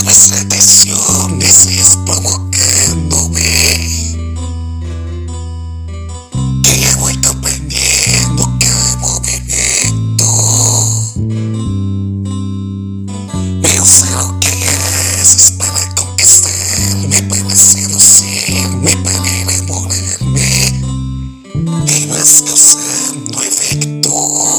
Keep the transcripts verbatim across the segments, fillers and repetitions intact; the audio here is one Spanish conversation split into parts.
Nuestra atención deseas provocándome, que ya voy comprendiendo cada movimiento. Veo sé lo que haces para conquistarme, para seducirme, para enamorarme, y vas causando efecto.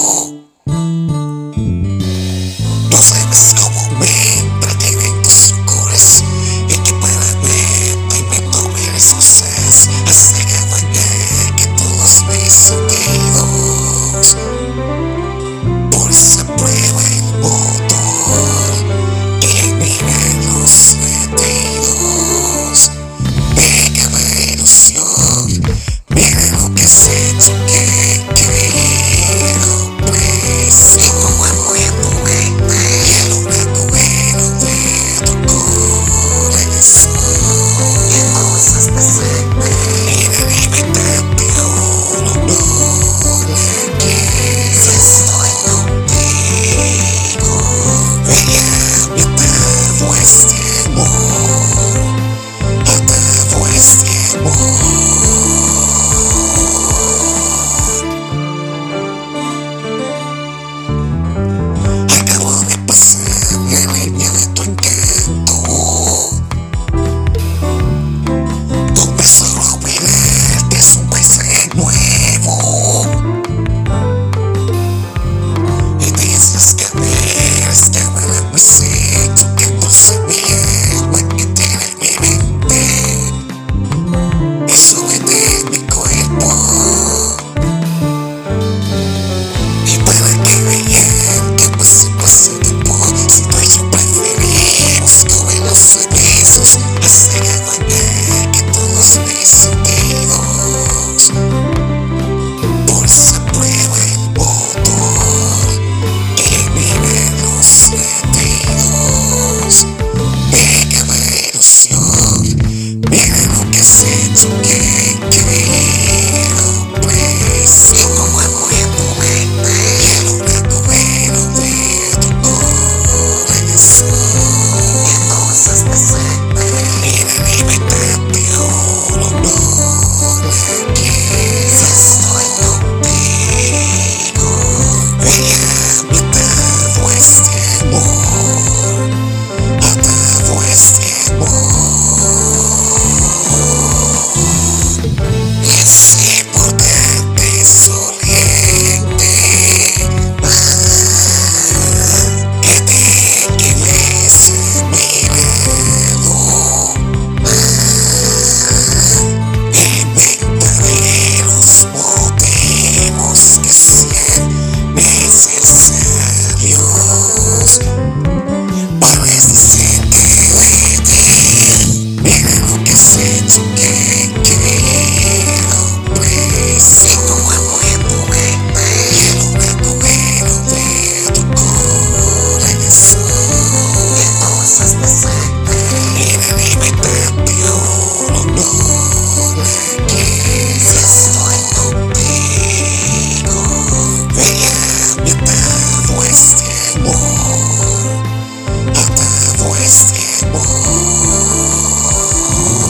No sabes cómo me entretienen tus locuras, y que para ver tu invento eres cosas hasta dañar que todos mis sentidos. Por esa prueba el motor que anima los latidos de cada ilusión. Mira lo que has hecho, que quiero preso.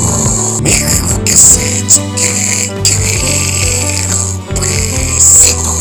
Mira lo que has hecho, que quiero preso.